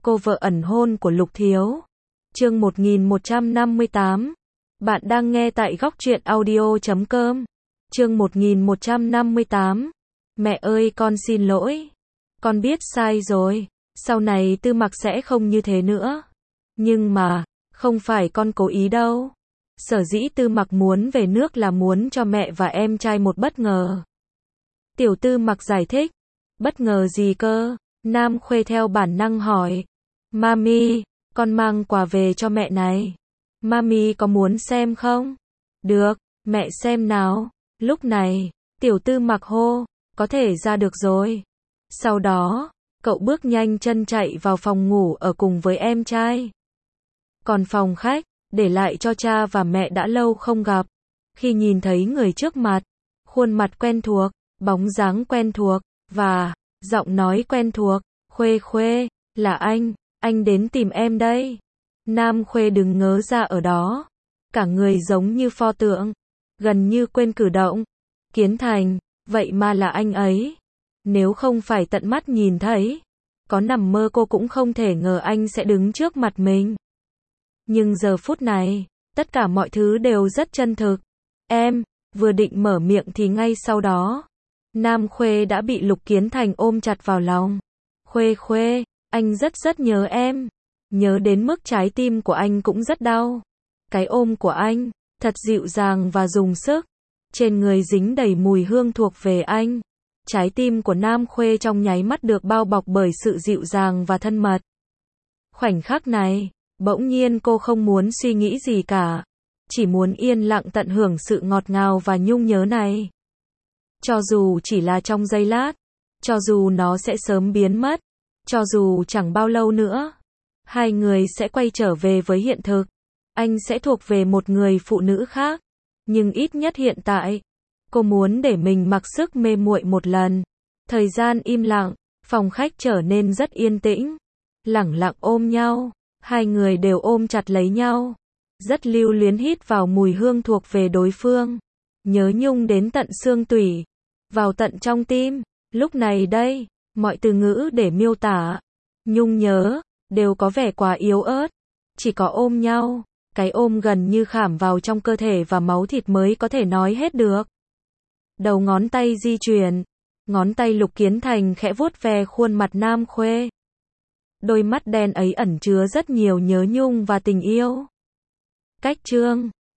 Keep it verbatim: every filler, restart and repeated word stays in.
cô vợ ẩn hôn của Lục Thiếu. Chương một nghìn một trăm năm mươi tám. Bạn đang nghe tại góc truyện audio chấm com. Chương một nghìn một trăm năm mươi tám. Mẹ ơi, con xin lỗi. Con biết sai rồi. Sau này Tư Mặc sẽ không như thế nữa. Nhưng mà, không phải con cố ý đâu. Sở dĩ Tư Mặc muốn về nước là muốn cho mẹ và em trai một bất ngờ. Tiểu Tư Mặc giải thích. Bất ngờ gì cơ? Nam Khuê theo bản năng hỏi. Mami, con mang quà về cho mẹ này. Mami có muốn xem không? Được, mẹ xem nào. Lúc này, Tiểu Tư Mặc hô, có thể ra được rồi. Sau đó, cậu bước nhanh chân chạy vào phòng ngủ ở cùng với em trai. Còn phòng khách, để lại cho cha và mẹ đã lâu không gặp. Khi nhìn thấy người trước mặt, khuôn mặt quen thuộc, bóng dáng quen thuộc, và giọng nói quen thuộc, Khuê Khuê, là anh, anh đến tìm em đây. Nam Khuê đứng ngớ ra ở đó, cả người giống như pho tượng, gần như quên cử động. Kiến Thành, vậy mà là anh ấy. Nếu không phải tận mắt nhìn thấy, có nằm mơ cô cũng không thể ngờ anh sẽ đứng trước mặt mình. Nhưng giờ phút này, tất cả mọi thứ đều rất chân thực. Em, vừa định mở miệng thì ngay sau đó, Nam Khuê đã bị Lục Kiến Thành ôm chặt vào lòng. Khuê Khuê, anh rất rất nhớ em. Nhớ đến mức trái tim của anh cũng rất đau. Cái ôm của anh, thật dịu dàng và dùng sức. Trên người dính đầy mùi hương thuộc về anh. Trái tim của Nam Khuê trong nháy mắt được bao bọc bởi sự dịu dàng và thân mật. Khoảnh khắc này, bỗng nhiên cô không muốn suy nghĩ gì cả. Chỉ muốn yên lặng tận hưởng sự ngọt ngào và nhung nhớ này. Cho dù chỉ là trong giây lát, cho dù nó sẽ sớm biến mất, cho dù chẳng bao lâu nữa, hai người sẽ quay trở về với hiện thực. Anh sẽ thuộc về một người phụ nữ khác. Nhưng ít nhất hiện tại, cô muốn để mình mặc sức mê muội một lần. Thời gian im lặng, phòng khách trở nên rất yên tĩnh. Lẳng lặng ôm nhau, hai người đều ôm chặt lấy nhau. Rất lưu luyến hít vào mùi hương thuộc về đối phương. Nhớ nhung đến tận xương tủy, vào tận trong tim. Lúc này đây, mọi từ ngữ để miêu tả, nhung nhớ, đều có vẻ quá yếu ớt. Chỉ có ôm nhau, cái ôm gần như khảm vào trong cơ thể và máu thịt mới có thể nói hết được. Đầu ngón tay di chuyển, ngón tay Lục Kiến Thành khẽ vuốt ve khuôn mặt Nam Khuê. Đôi mắt đen ấy ẩn chứa rất nhiều nhớ nhung và tình yêu. Cách chương